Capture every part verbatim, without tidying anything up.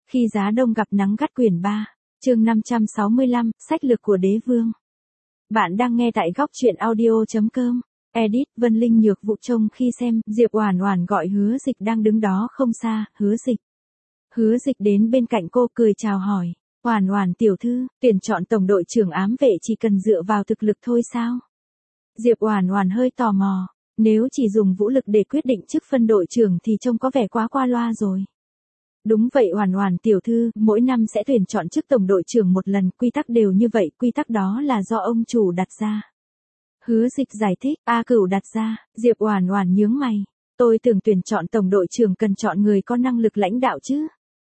Khi giá đông gặp nắng gắt quyển ba, chương năm trăm sáu mươi lăm, sách lược của đế vương. Bạn đang nghe tại góc truyện audio.com. Edit, Vân Linh nhược vụ trông khi xem, Diệp Oản Oản gọi Hứa Dịch đang đứng đó không xa, Hứa Dịch. Hứa Dịch đến bên cạnh cô cười chào hỏi, Oản Oản tiểu thư, tuyển chọn tổng đội trưởng ám vệ chỉ cần dựa vào thực lực thôi sao? Diệp Oản Oản hơi tò mò, nếu chỉ dùng vũ lực để quyết định chức phân đội trưởng thì trông có vẻ quá qua loa rồi. Đúng vậy Oản Oản tiểu thư, mỗi năm sẽ tuyển chọn chức tổng đội trưởng một lần, quy tắc đều như vậy, quy tắc đó là do ông chủ đặt ra. Hứa Dịch giải thích, A Cửu đặt ra, Diệp Oản Oản nhướng mày, tôi tưởng tuyển chọn tổng đội trưởng cần chọn người có năng lực lãnh đạo chứ.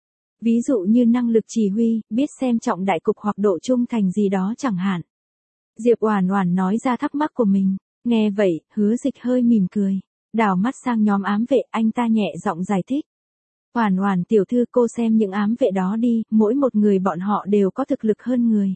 Ví dụ như năng lực chỉ huy, biết xem trọng đại cục hoặc độ trung thành gì đó chẳng hạn. Diệp Oản Oản nói ra thắc mắc của mình, nghe vậy, Hứa Dịch hơi mỉm cười, đảo mắt sang nhóm ám vệ, anh ta nhẹ giọng giải thích. Oản Oản tiểu thư cô xem những ám vệ đó đi, mỗi một người bọn họ đều có thực lực hơn người.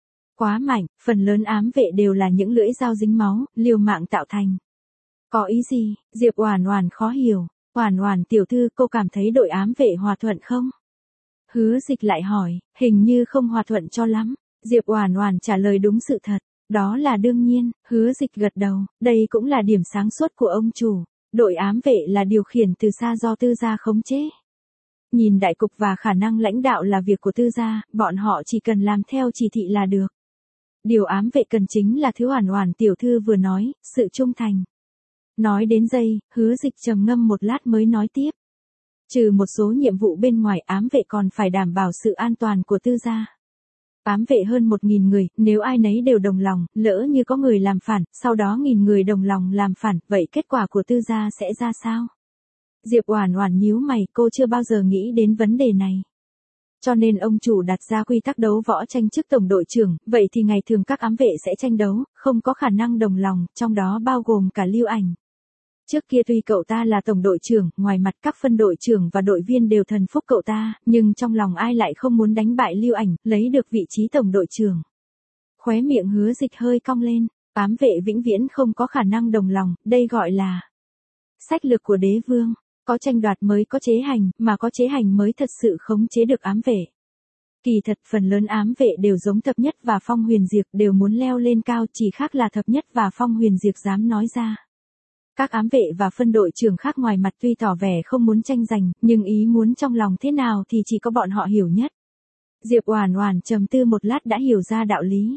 Quá mạnh, phần lớn ám vệ đều là những lưỡi dao dính máu, liều mạng tạo thành. Có ý gì? Diệp Oản Oản khó hiểu, Oản Oản tiểu thư cô cảm thấy đội ám vệ hòa thuận không? Hứa Dịch lại hỏi, hình như không hòa thuận cho lắm. Diệp Oản Oản trả lời đúng sự thật, đó là đương nhiên, Hứa Dịch gật đầu, đây cũng là điểm sáng suốt của ông chủ, đội ám vệ là điều khiển từ xa do tư gia khống chế. Nhìn đại cục và khả năng lãnh đạo là việc của tư gia, bọn họ chỉ cần làm theo chỉ thị là được. Điều ám vệ cần chính là thứ Oản Oản tiểu thư vừa nói, sự trung thành. Nói đến đây, Hứa Dịch trầm ngâm một lát mới nói tiếp. Trừ một số nhiệm vụ bên ngoài, ám vệ còn phải đảm bảo sự an toàn của tư gia. Ám vệ hơn một nghìn người, nếu ai nấy đều đồng lòng, lỡ như có người làm phản, sau đó nghìn người đồng lòng làm phản, vậy kết quả của tư gia sẽ ra sao? Diệp Oản Oản nhíu mày, cô chưa bao giờ nghĩ đến vấn đề này. Cho nên ông chủ đặt ra quy tắc đấu võ tranh chức tổng đội trưởng, vậy thì ngày thường các ám vệ sẽ tranh đấu, không có khả năng đồng lòng, trong đó bao gồm cả Lưu Ảnh. Trước kia tuy cậu ta là tổng đội trưởng, ngoài mặt các phân đội trưởng và đội viên đều thần phục cậu ta, nhưng trong lòng ai lại không muốn đánh bại Lưu Ảnh, lấy được vị trí tổng đội trưởng. Khóe miệng Hứa Dịch hơi cong lên, ám vệ vĩnh viễn không có khả năng đồng lòng, đây gọi là sách lược của đế vương. Có tranh đoạt mới có chế hành, mà có chế hành mới thật sự khống chế được ám vệ. Kỳ thật phần lớn ám vệ đều giống Thập Nhất và Phong Huyền Diệp, đều muốn leo lên cao, chỉ khác là Thập Nhất và Phong Huyền Diệp dám nói ra. Các ám vệ và phân đội trưởng khác ngoài mặt tuy tỏ vẻ không muốn tranh giành, nhưng ý muốn trong lòng thế nào thì chỉ có bọn họ hiểu nhất. Diệp Oản Oản trầm tư một lát đã hiểu ra đạo lý.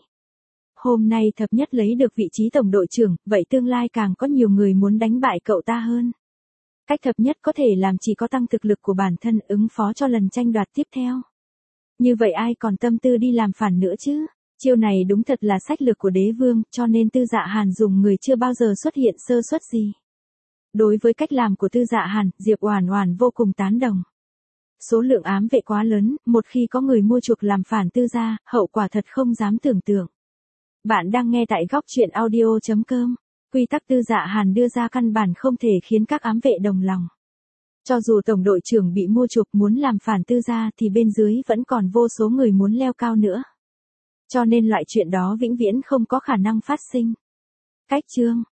Hôm nay Thập Nhất lấy được vị trí tổng đội trưởng, vậy tương lai càng có nhiều người muốn đánh bại cậu ta hơn. Cách Thập Nhất có thể làm chỉ có tăng thực lực của bản thân ứng phó cho lần tranh đoạt tiếp theo. Như vậy ai còn tâm tư đi làm phản nữa chứ? Chiêu này đúng thật là sách lược của đế vương, cho nên Tư Dạ Hàn dùng người chưa bao giờ xuất hiện sơ suất gì. Đối với cách làm của Tư Dạ Hàn, Diệp Oản Oản vô cùng tán đồng. Số lượng ám vệ quá lớn, một khi có người mua chuộc làm phản Tư gia, hậu quả thật không dám tưởng tượng. Bạn đang nghe tại góc truyện audio.com. Quy tắc Tư Dạ Hàn đưa ra căn bản không thể khiến các ám vệ đồng lòng. Cho dù tổng đội trưởng bị mua chuộc muốn làm phản Tư gia thì bên dưới vẫn còn vô số người muốn leo cao nữa. Cho nên loại chuyện đó vĩnh viễn không có khả năng phát sinh. Cách chương